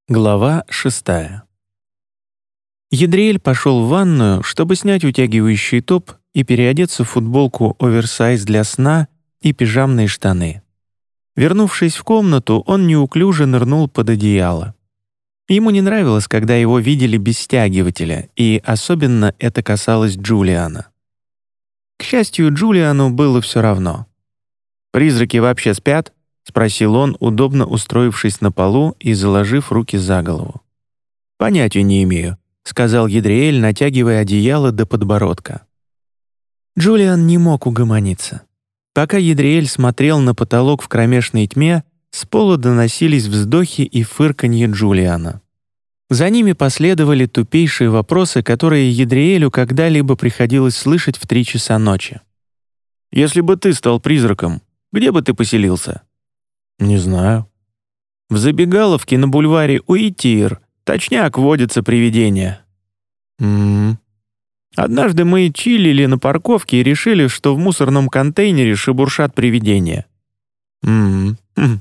Глава 6. Ядриэль пошел в ванную, чтобы снять утягивающий топ и переодеться в футболку оверсайз для сна и пижамные штаны. Вернувшись в комнату, он неуклюже нырнул под одеяло. Ему не нравилось, когда его видели без стягивателя, и особенно это касалось Джулиана. К счастью, Джулиану было все равно. «Призраки вообще спят?» — спросил он, удобно устроившись на полу и заложив руки за голову. «Понятия не имею», — сказал Ядриэль, натягивая одеяло до подбородка. Джулиан не мог угомониться. Пока Ядриэль смотрел на потолок в кромешной тьме, с пола доносились вздохи и фырканье Джулиана. За ними последовали тупейшие вопросы, которые Ядриэлю когда-либо приходилось слышать в 3 часа ночи. «Если бы ты стал призраком, где бы ты поселился?» «Не знаю». «В забегаловке на бульваре Уитир, точняк, водятся привидения». «Однажды мы чилили на парковке и решили, что в мусорном контейнере шебуршат привидения». Но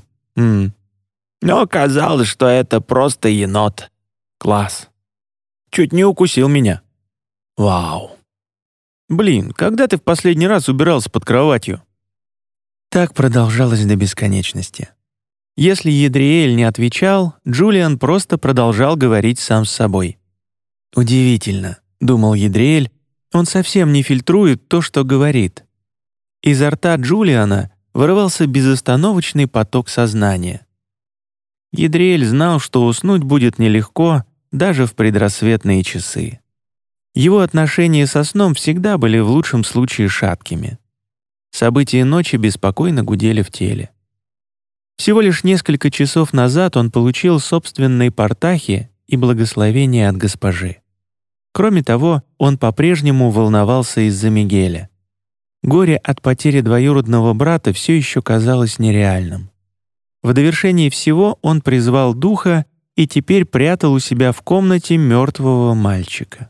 оказалось, что это просто енот. Класс. Чуть не укусил меня. Вау. Блин, когда ты в последний раз убирался под кроватью?» Так продолжалось до бесконечности. Если Ядриэль не отвечал, Джулиан просто продолжал говорить сам с собой. «Удивительно», — думал Ядриэль, — «он совсем не фильтрует то, что говорит». Изо рта Джулиана вырывался безостановочный поток сознания. Ядриэль знал, что уснуть будет нелегко даже в предрассветные часы. Его отношения со сном всегда были в лучшем случае шаткими. События ночи беспокойно гудели в теле. Всего лишь несколько часов назад он получил собственные портахи и благословение от госпожи. Кроме того, он по-прежнему волновался из-за Мигеля. Горе от потери двоюродного брата все еще казалось нереальным. В довершении всего он призвал духа и теперь прятал у себя в комнате мертвого мальчика.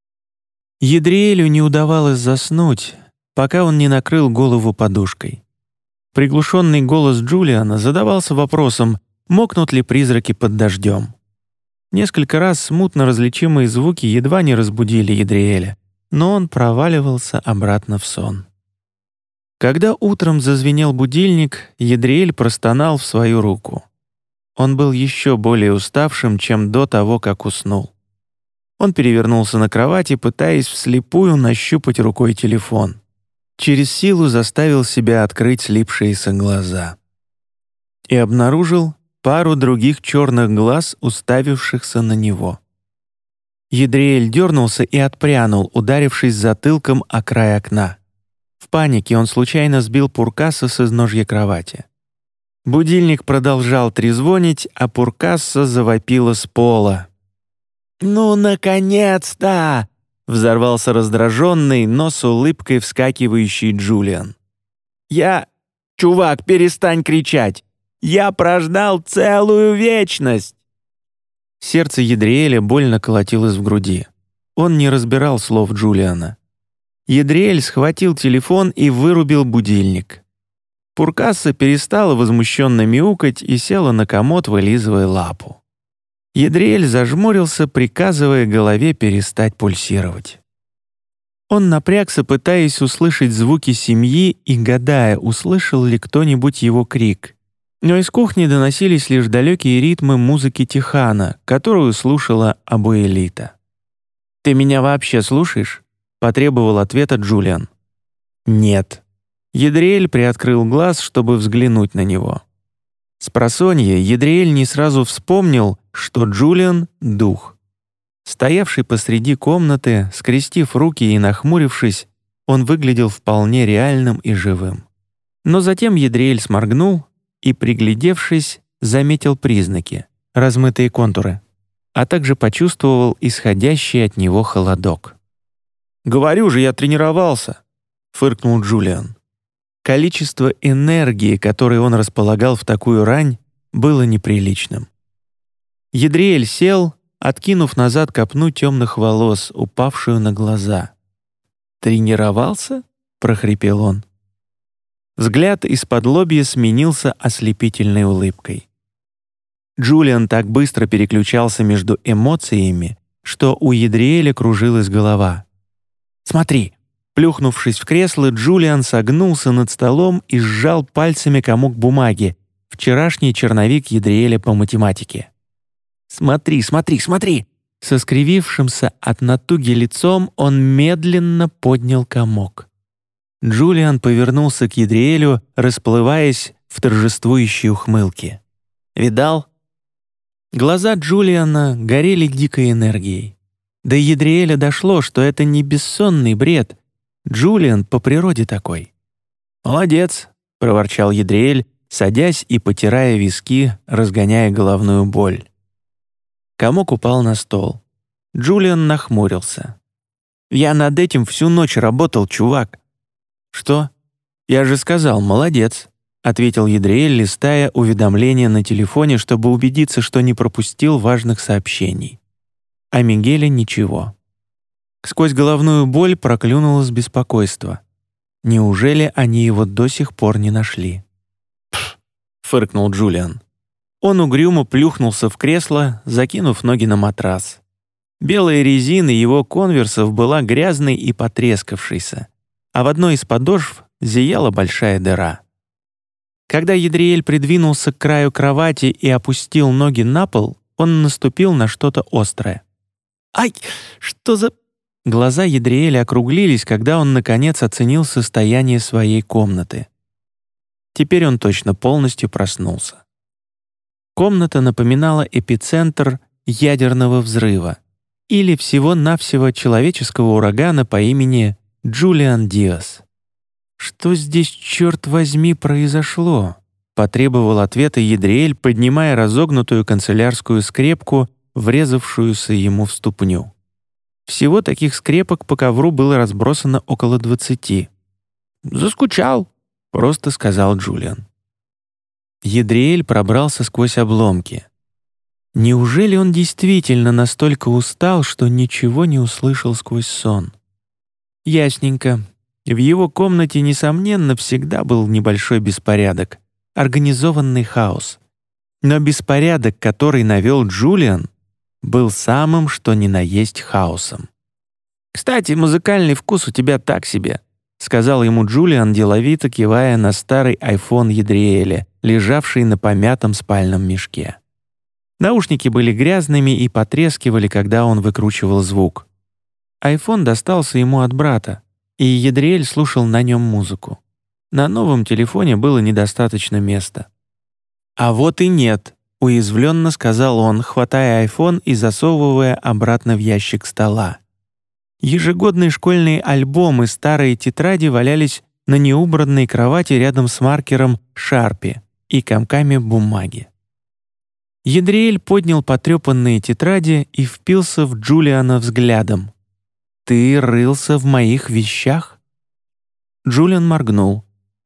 Ядриэлю не удавалось заснуть, пока он не накрыл голову подушкой. Приглушенный голос Джулиана задавался вопросом, мокнут ли призраки под дождем. Несколько раз смутно различимые звуки едва не разбудили Ядриэля, но он проваливался обратно в сон. Когда утром зазвенел будильник, Ядриэль простонал в свою руку. Он был еще более уставшим, чем до того, как уснул. Он перевернулся на кровати, пытаясь вслепую нащупать рукой телефон. Через силу заставил себя открыть слипшиеся глаза. И обнаружил пару других черных глаз, уставившихся на него. Ядриэль дернулся и отпрянул, ударившись затылком о край окна. В панике он случайно сбил Пуркаса с изножья кровати. Будильник продолжал трезвонить, а Пуркаса завопила с пола. «Ну, наконец-то!» — взорвался раздраженный, но с улыбкой вскакивающий Джулиан. «Чувак, перестань кричать! Я прождал целую вечность!» Сердце Ядриэля больно колотилось в груди. Он не разбирал слов Джулиана. Ядриэль схватил телефон и вырубил будильник. Пуркаса перестала возмущенно мяукать и села на комод, вылизывая лапу. Ядриэль зажмурился, приказывая голове перестать пульсировать. Он напрягся, пытаясь услышать звуки семьи и гадая, услышал ли кто-нибудь его крик. Но из кухни доносились лишь далекие ритмы музыки Тихана, которую слушала Абуэлита. «Ты меня вообще слушаешь?» — потребовал ответа Джулиан. «Нет». Ядриэль приоткрыл глаз, чтобы взглянуть на него. Спросонья Ядриэль не сразу вспомнил, что Джулиан — дух. Стоявший посреди комнаты, скрестив руки и нахмурившись, он выглядел вполне реальным и живым. Но затем Ядриэль сморгнул и, приглядевшись, заметил признаки, размытые контуры, а также почувствовал исходящий от него холодок. «Говорю же, я тренировался», — фыркнул Джулиан. Количество энергии, которой он располагал в такую рань, было неприличным. Ядриэль сел, откинув назад копну темных волос, упавшую на глаза. «Тренировался?» — прохрипел он. Взгляд из-под лобья сменился ослепительной улыбкой. Джулиан так быстро переключался между эмоциями, что у Едриэля кружилась голова. «Смотри!» Плюхнувшись в кресло, Джулиан согнулся над столом и сжал пальцами комок бумаги, вчерашний черновик Едриэля по математике. «Смотри, смотри, смотри!» Со скривившимся от натуги лицом он медленно поднял комок. Джулиан повернулся к Едриэлю, расплываясь в торжествующей ухмылке. «Видал?» Глаза Джулиана горели дикой энергией. До Едриэля дошло, что это не бессонный бред. Джулиан по природе такой. «Молодец», — проворчал Едриэль, садясь и потирая виски, разгоняя головную боль. Комок упал на стол. Джулиан нахмурился. «Я над этим всю ночь работал, чувак». «Что? Я же сказал, молодец», — ответил Едриэль, листая уведомления на телефоне, чтобы убедиться, что не пропустил важных сообщений. А Мигеля ничего. Сквозь головную боль проклюнулось беспокойство. Неужели они его до сих пор не нашли? «Пф!» — фыркнул Джулиан. Он угрюмо плюхнулся в кресло, закинув ноги на матрас. Белая резина его конверсов была грязной и потрескавшейся, а в одной из подошв зияла большая дыра. Когда Едриэль придвинулся к краю кровати и опустил ноги на пол, он наступил на что-то острое. «Ай, что за...» Глаза Едриэля округлились, когда он, наконец, оценил состояние своей комнаты. Теперь он точно полностью проснулся. Комната напоминала эпицентр ядерного взрыва или всего-навсего человеческого урагана по имени Джулиан Диас. «Что здесь, черт возьми, произошло?» — потребовал ответа Едриэль, поднимая разогнутую канцелярскую скрепку, врезавшуюся ему в ступню. Всего таких скрепок по ковру было разбросано около 20. «Заскучал», — просто сказал Джулиан. Едриэль пробрался сквозь обломки. Неужели он действительно настолько устал, что ничего не услышал сквозь сон? Ясненько. В его комнате, несомненно, всегда был небольшой беспорядок, организованный хаос. Но беспорядок, который навел Джулиан, был самым что ни на есть хаосом. «Кстати, музыкальный вкус у тебя так себе», — сказал ему Джулиан, деловито кивая на старый iPhone Едриэля, лежавший на помятом спальном мешке. Наушники были грязными и потрескивали, когда он выкручивал звук. iPhone достался ему от брата, и Едриэль слушал на нем музыку. На новом телефоне было недостаточно места. «А вот и нет», — уязвленно сказал он, хватая iPhone и засовывая обратно в ящик стола. Ежегодные школьные альбомы, старые тетради валялись на неубранной кровати рядом с маркером Sharpie и комками бумаги. Едриэль поднял потрепанные тетради и впился в Джулиана взглядом. «Ты рылся в моих вещах?» Джулиан моргнул.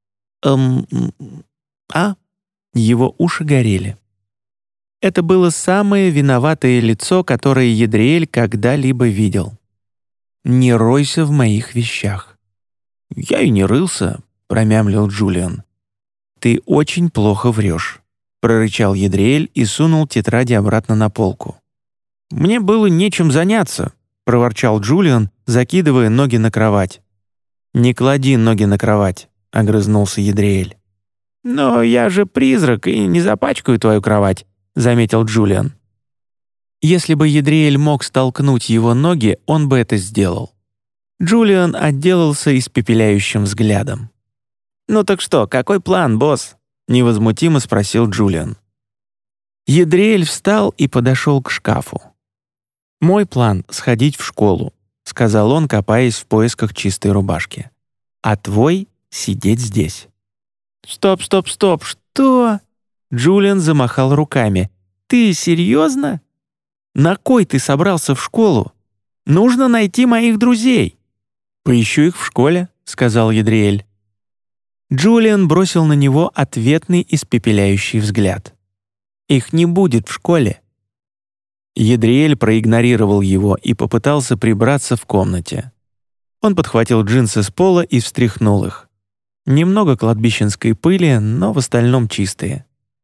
А?» Его уши горели. Это было самое виноватое лицо, которое Едриэль когда-либо видел. «Не ройся в моих вещах». «Я и не рылся», — промямлил Джулиан. «Ты очень плохо врешь», — прорычал Едриэль и сунул тетради обратно на полку. «Мне было нечем заняться», — проворчал Джулиан, закидывая ноги на кровать. «Не клади ноги на кровать», — огрызнулся Едриэль. «Но я же призрак и не запачкаю твою кровать», — заметил Джулиан. Если бы Едриэль мог столкнуть его ноги, он бы это сделал. Джулиан отделался испепеляющим взглядом. «Ну так что, какой план, босс?» — невозмутимо спросил Джулиан. Едриэль встал и подошел к шкафу. «Мой план — сходить в школу», — сказал он, копаясь в поисках чистой рубашки. «А твой — сидеть здесь». «Стоп, стоп, стоп, что?» Джулиан замахал руками. «Ты серьезно? На кой ты собрался в школу? Нужно найти моих друзей». «Поищу их в школе», — сказал Едриэль. Джулиан бросил на него ответный испепеляющий взгляд. «Их не будет в школе». Едриэль проигнорировал его и попытался прибраться в комнате. Он подхватил джинсы с пола и встряхнул их. Немного кладбищенской пыли, но в остальном чистые.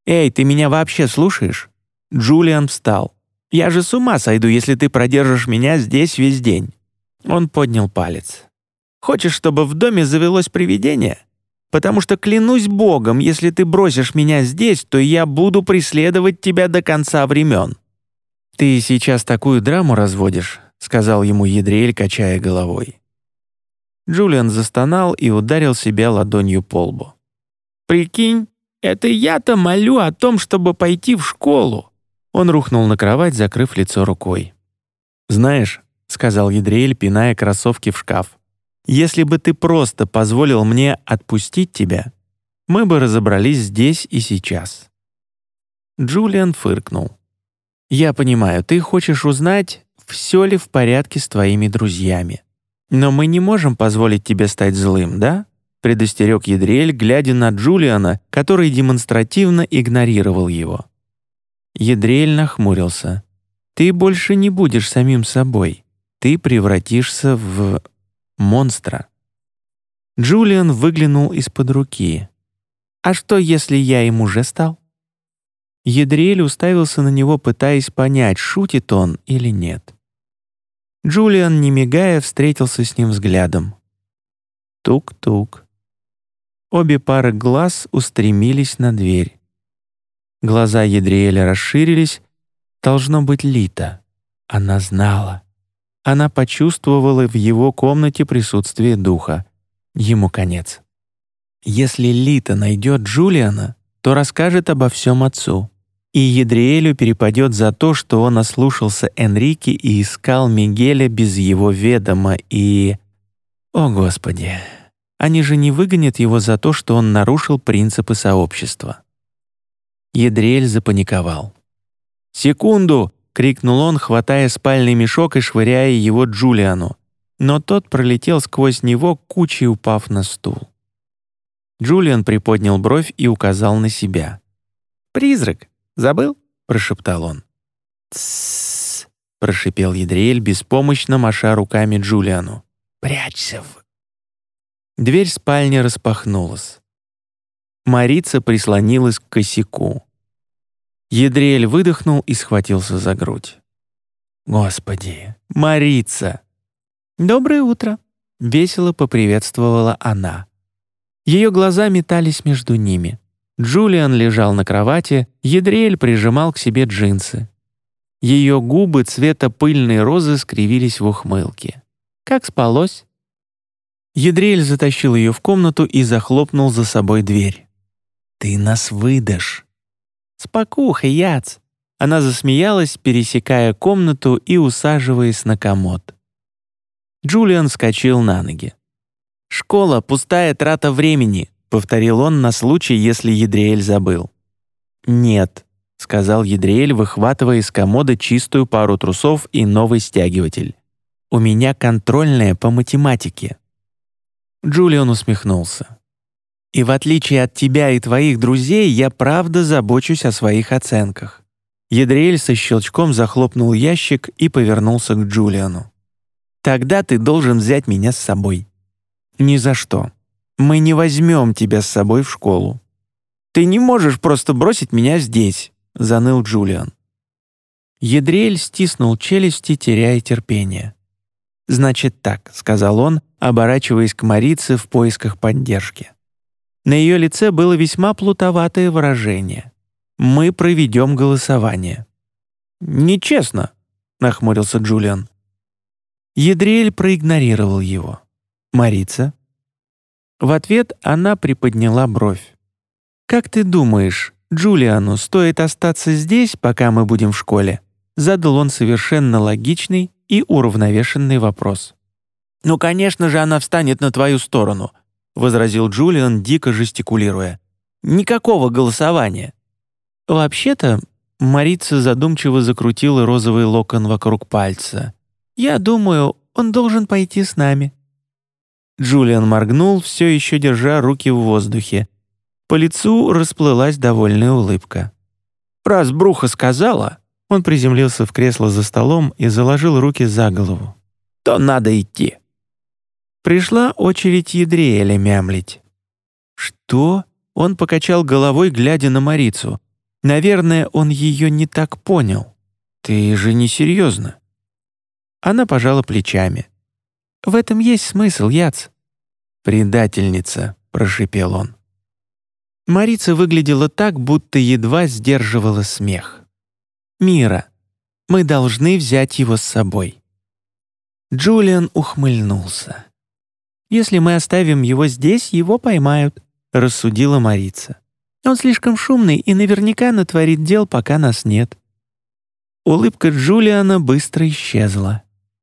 «Эй, ты меня вообще слушаешь?» Джулиан встал. «Я же с ума сойду, если ты продержишь меня здесь весь день». Он поднял палец. «Хочешь, чтобы в доме завелось привидение? Потому что, клянусь Богом, если ты бросишь меня здесь, то я буду преследовать тебя до конца времен». «Ты сейчас такую драму разводишь», — сказал ему Едриэль, качая головой. Джулиан застонал и ударил себя ладонью по лбу. «Прикинь, это я-то молю о том, чтобы пойти в школу». Он рухнул на кровать, закрыв лицо рукой. «Знаешь», — сказал Едриэль, пиная кроссовки в шкаф, «если бы ты просто позволил мне отпустить тебя, мы бы разобрались здесь и сейчас». Джулиан фыркнул. «Я понимаю, ты хочешь узнать, все ли в порядке с твоими друзьями. Но мы не можем позволить тебе стать злым, да?» — предостерег Едриэль, глядя на Джулиана, который демонстративно игнорировал его. Едриэль нахмурился. «Ты больше не будешь самим собой. Ты превратишься в монстра». Джулиан выглянул из-под руки. «А что, если я им уже стал?» Едриэль уставился на него, пытаясь понять, шутит он или нет. Джулиан, не мигая, встретился с ним взглядом. Тук-тук. Обе пары глаз устремились на дверь. Глаза Едриэля расширились. Должно быть, Лита. Она знала. Она почувствовала в его комнате присутствие духа. Ему конец. Если Лита найдет Джулиана, то расскажет обо всем отцу. И Едриэлю перепадет за то, что он ослушался Энрике и искал Мигеля без его ведома, и... О, Господи! Они же не выгонят его за то, что он нарушил принципы сообщества. Едриэль запаниковал. «Секунду!» — крикнул он, хватая спальный мешок и швыряя его Джулиану. Но тот пролетел сквозь него, кучей упав на стул. Джулиан приподнял бровь и указал на себя. «Призрак! Забыл?» — прошептал он. «Тссс!» — прошипел Едриэль, беспомощно маша руками Джулиану. «Прячься в...» Дверь спальни распахнулась. Марица прислонилась к косяку. Едриэль выдохнул и схватился за грудь. «Господи, Марица!» «Доброе утро!» — весело поприветствовала она. Ее глаза метались между ними. Джулиан лежал на кровати, Едриэль прижимал к себе джинсы. Ее губы цвета пыльной розы скривились в ухмылке. «Как спалось?» Едриэль затащил ее в комнату и захлопнул за собой дверь. «Ты нас выдашь!» «Спокуха, Яц!» Она засмеялась, пересекая комнату и усаживаясь на комод. Джулиан вскочил на ноги. «Школа — пустая трата времени», — повторил он на случай, если Едриэль забыл. «Нет», — сказал Едриэль, выхватывая из комода чистую пару трусов и новый стягиватель. «У меня контрольная по математике». Джулиан усмехнулся. «И в отличие от тебя и твоих друзей, я правда забочусь о своих оценках». Едриэль со щелчком захлопнул ящик и повернулся к Джулиану. «Тогда ты должен взять меня с собой». «Ни за что. Мы не возьмем тебя с собой в школу». «Ты не можешь просто бросить меня здесь», — заныл Джулиан. Едриэль стиснул челюсти, теряя терпение. «Значит так», — сказал он, оборачиваясь к Марице в поисках поддержки. На ее лице было весьма плутоватое выражение. «Мы проведем голосование». «Нечестно», — нахмурился Джулиан. Едриэль проигнорировал его. «Марица?» В ответ она приподняла бровь. «Как ты думаешь, Джулиану стоит остаться здесь, пока мы будем в школе?» Задал он совершенно логичный и уравновешенный вопрос. «Ну, конечно же, она встанет на твою сторону», — возразил Джулиан, дико жестикулируя. «Никакого голосования». «Вообще-то...» — Марица задумчиво закрутила розовый локон вокруг пальца. «Я думаю, он должен пойти с нами». Джулиан моргнул, все еще держа руки в воздухе. По лицу расплылась довольная улыбка. «Раз Бруха сказала...» Он приземлился в кресло за столом и заложил руки за голову. «То надо идти». Пришла очередь Едриэля мямлить. «Что?» — он покачал головой, глядя на Марицу. Наверное, он ее не так понял. Ты же не серьезно. Она пожала плечами. В этом есть смысл, Яц. «Предательница», — прошипел он. Марица выглядела так, будто едва сдерживала смех. «Мира, мы должны взять его с собой». Джулиан ухмыльнулся. «Если мы оставим его здесь, его поймают», — рассудила Марица. «Он слишком шумный и наверняка натворит дел, пока нас нет». Улыбка Джулиана быстро исчезла.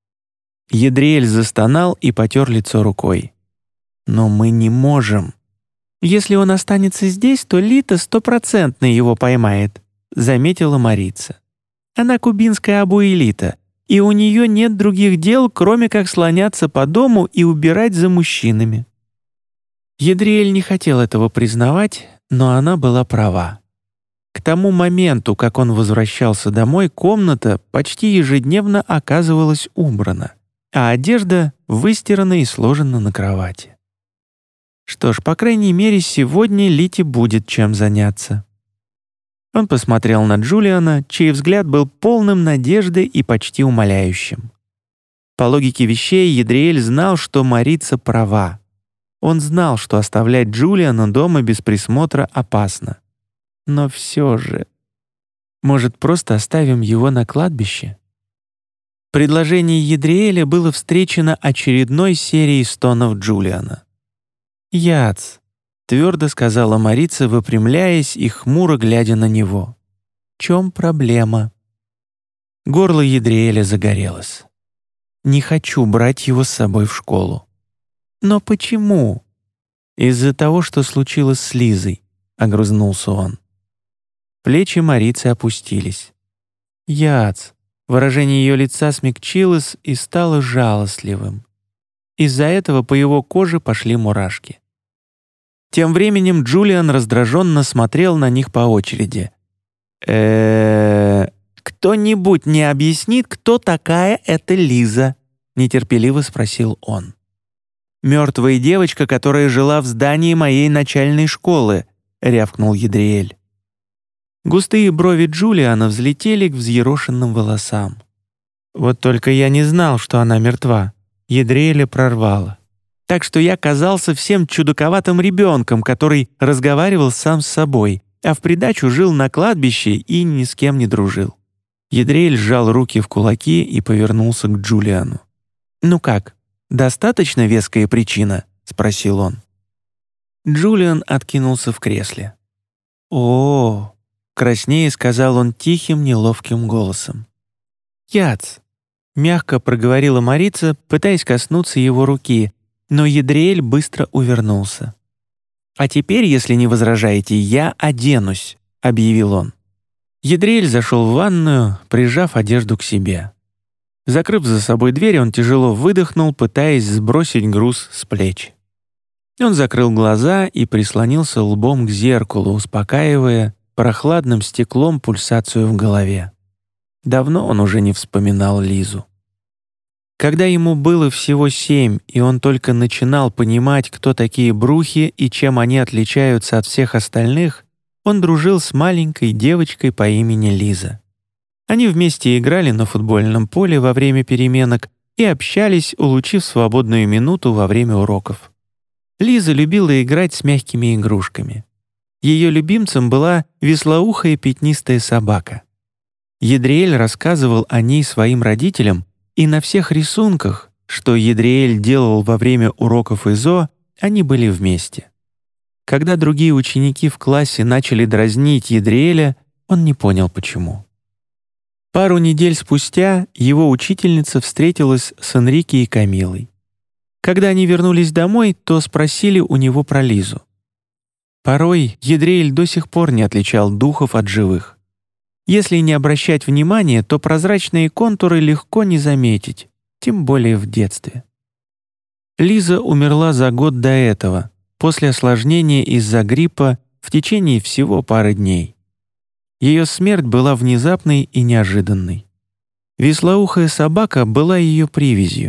Едриэль застонал и потер лицо рукой. «Но мы не можем». «Если он останется здесь, то Лита 100% его поймает», — заметила Марица. «Она кубинская абуэлита, и у нее нет других дел, кроме как слоняться по дому и убирать за мужчинами». Едриэль не хотел этого признавать, но она была права. К тому моменту, как он возвращался домой, комната почти ежедневно оказывалась убрана, а одежда выстирана и сложена на кровати. Что ж, по крайней мере, сегодня Лите будет чем заняться. Он посмотрел на Джулиана, чей взгляд был полным надежды и почти умоляющим. По логике вещей, Едриэль знал, что Марица права. Он знал, что оставлять Джулиана дома без присмотра опасно. Но все же... Может, просто оставим его на кладбище? Предложение Едриэля было встречено очередной серией стонов Джулиана. «Яц», — твердо сказала Марица, выпрямляясь и хмуро глядя на него. «В чем проблема?» Горло Едриэля загорелось. «Не хочу брать его с собой в школу». «Но почему?» «Из-за того, что случилось с Лизой», — огрызнулся он. Плечи Марицы опустились. «Яц», выражение ее лица смягчилось и стало жалостливым. Из-за этого по его коже пошли мурашки. Тем временем Джулиан раздраженно смотрел на них по очереди. «Кто-нибудь не объяснит, кто такая эта Лиза?» — нетерпеливо спросил он. «Мертвая девочка, которая жила в здании моей начальной школы», — рявкнул Едриэль. Густые брови Джулиана взлетели к взъерошенным волосам. «Вот только я не знал, что она мертва», — Едриэля прорвало. «Так что я казался всем чудаковатым ребенком, который разговаривал сам с собой, а в придачу жил на кладбище и ни с кем не дружил». Едриэль сжал руки в кулаки и повернулся к Джулиану. «Ну как, достаточно веская причина?» — спросил он. Джулиан откинулся в кресле. «О-о-о!» — краснее сказал он тихим, неловким голосом. «Яц!» — мягко проговорила Марица, пытаясь коснуться его руки, но Едриэль быстро увернулся. «А теперь, если не возражаете, я оденусь», — объявил он. Едриэль зашел в ванную, прижав одежду к себе. Закрыв за собой дверь, он тяжело выдохнул, пытаясь сбросить груз с плеч. Он закрыл глаза и прислонился лбом к зеркалу, успокаивая прохладным стеклом пульсацию в голове. Давно он уже не вспоминал Лизу. Когда ему было всего 7, и он только начинал понимать, кто такие брухи и чем они отличаются от всех остальных, он дружил с маленькой девочкой по имени Лиза. Они вместе играли на футбольном поле во время переменок и общались, улучив свободную минуту во время уроков. Лиза любила играть с мягкими игрушками. Ее любимцем была веслоухая пятнистая собака. Едриэль рассказывал о ней своим родителям, и на всех рисунках, что Едриэль делал во время уроков ИЗО, они были вместе. Когда другие ученики в классе начали дразнить Едриэля, он не понял, почему. Пару недель спустя его учительница встретилась с Энрике и Камилой. Когда они вернулись домой, то спросили у него про Лизу. Порой Едриэль до сих пор не отличал духов от живых. Если не обращать внимания, то прозрачные контуры легко не заметить, тем более в детстве. Лиза умерла за год до этого, после осложнения из-за гриппа в течение всего пары дней. Ее смерть была внезапной и неожиданной. Веслоухая собака была ее привязью.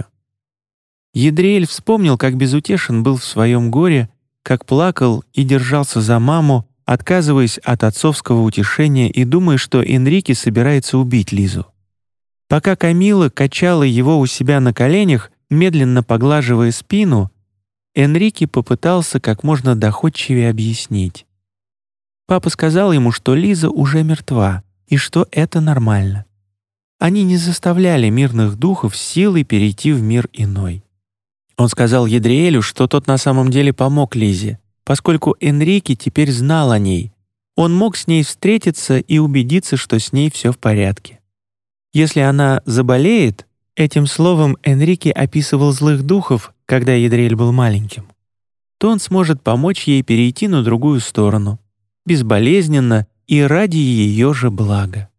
Едриэль вспомнил, как безутешен был в своем горе, как плакал и держался за маму, отказываясь от отцовского утешения и думая, что Энрике собирается убить Лизу. Пока Камила качала его у себя на коленях, медленно поглаживая спину, Энрике попытался как можно доходчивее объяснить. Папа сказал ему, что Лиза уже мертва и что это нормально. Они не заставляли мирных духов силой перейти в мир иной. Он сказал Едриэлю, что тот на самом деле помог Лизе, поскольку Энрике теперь знал о ней. Он мог с ней встретиться и убедиться, что с ней все в порядке. Если она заболеет, этим словом Энрике описывал злых духов, когда Едриэль был маленьким, то он сможет помочь ей перейти на другую сторону, безболезненно и ради ее же блага.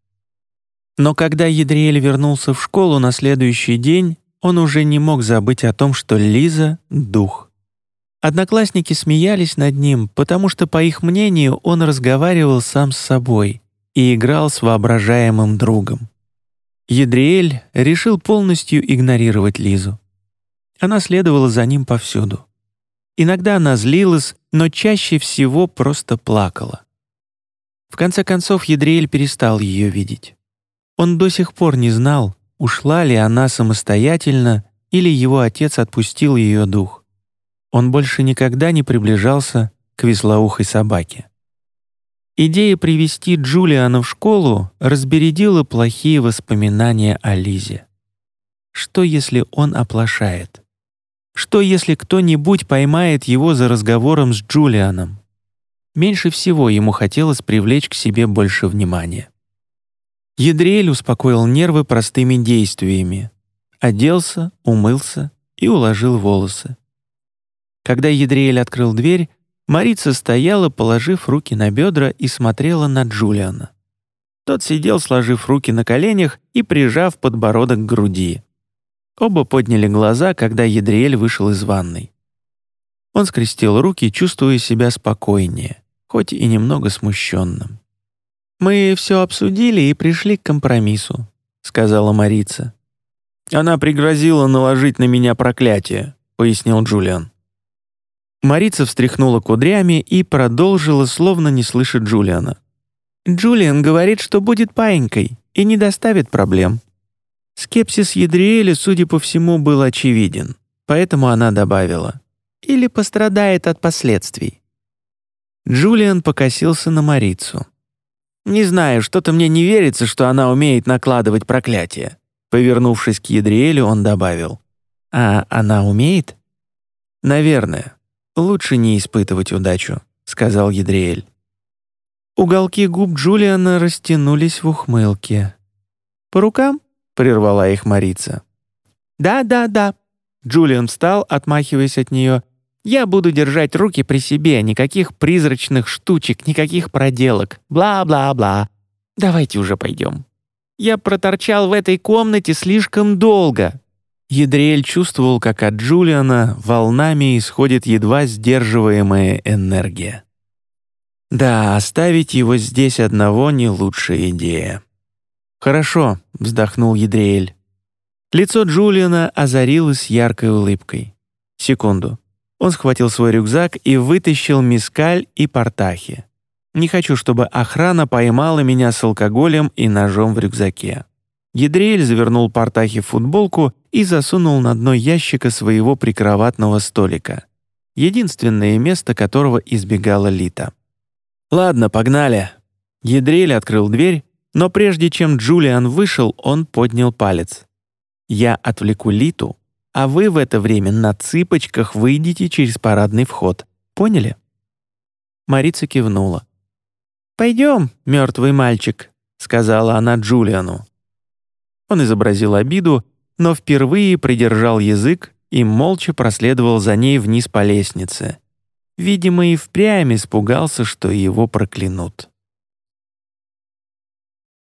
Но когда Едриэль вернулся в школу на следующий день, он уже не мог забыть о том, что Лиза — дух. Одноклассники смеялись над ним, потому что, по их мнению, он разговаривал сам с собой и играл с воображаемым другом. Едриэль решил полностью игнорировать Лизу. Она следовала за ним повсюду. Иногда она злилась, но чаще всего просто плакала. В конце концов, Едриэль перестал ее видеть. Он до сих пор не знал, ушла ли она самостоятельно или его отец отпустил ее дух. Он больше никогда не приближался к вислоухой собаке. Идея привести Джулиана в школу разбередила плохие воспоминания о Лизе. Что, если он оплошает? Что, если кто-нибудь поймает его за разговором с Джулианом? Меньше всего ему хотелось привлечь к себе больше внимания. Едриэль успокоил нервы простыми действиями. Оделся, умылся и уложил волосы. Когда Едриэль открыл дверь, Марица стояла, положив руки на бедра, и смотрела на Джулиана. Тот сидел, сложив руки на коленях и прижав подбородок к груди. Оба подняли глаза, когда Едриэль вышел из ванной. Он скрестил руки, чувствуя себя спокойнее, хоть и немного смущенным. «Мы все обсудили и пришли к компромиссу», — сказала Марица. «Она пригрозила наложить на меня проклятие», — пояснил Джулиан. Марица встряхнула кудрями и продолжила, словно не слыша Джулиана. «Джулиан говорит, что будет паинькой и не доставит проблем». Скепсис Едриэля, судя по всему, был очевиден, поэтому она добавила: «Или пострадает от последствий». Джулиан покосился на Марицу. «Не знаю, что-то мне не верится, что она умеет накладывать проклятие». Повернувшись к Едриэлю, он добавил: «А она умеет?» «Наверное. Лучше не испытывать удачу», — сказал Едриэль. Уголки губ Джулиана растянулись в ухмылке. «По рукам?» — прервала их Марица. «Да». Джулиан встал, отмахиваясь от нее. «Я буду держать руки при себе, никаких призрачных штучек, никаких проделок. Бла-бла-бла. Давайте уже пойдем. Я проторчал в этой комнате слишком долго». Едриэль чувствовал, как от Джулиана волнами исходит едва сдерживаемая энергия. Да, оставить его здесь одного не лучшая идея. «Хорошо», — вздохнул Едриэль. Лицо Джулиана озарилось яркой улыбкой. Секунду. Он схватил свой рюкзак и вытащил мискаль и портахи. «Не хочу, чтобы охрана поймала меня с алкоголем и ножом в рюкзаке». Едриэль завернул портахи в футболку и засунул на дно ящика своего прикроватного столика, единственное место которого избегала Лита. «Ладно, погнали». Едриэль открыл дверь, но прежде чем Джулиан вышел, он поднял палец. «Я отвлеку Литу, а вы в это время на цыпочках выйдете через парадный вход. Поняли?» Марица кивнула. «Пойдем, мертвый мальчик», — сказала она Джулиану. Он изобразил обиду, но впервые придержал язык и молча проследовал за ней вниз по лестнице. Видимо, и впрямь испугался, что его проклянут.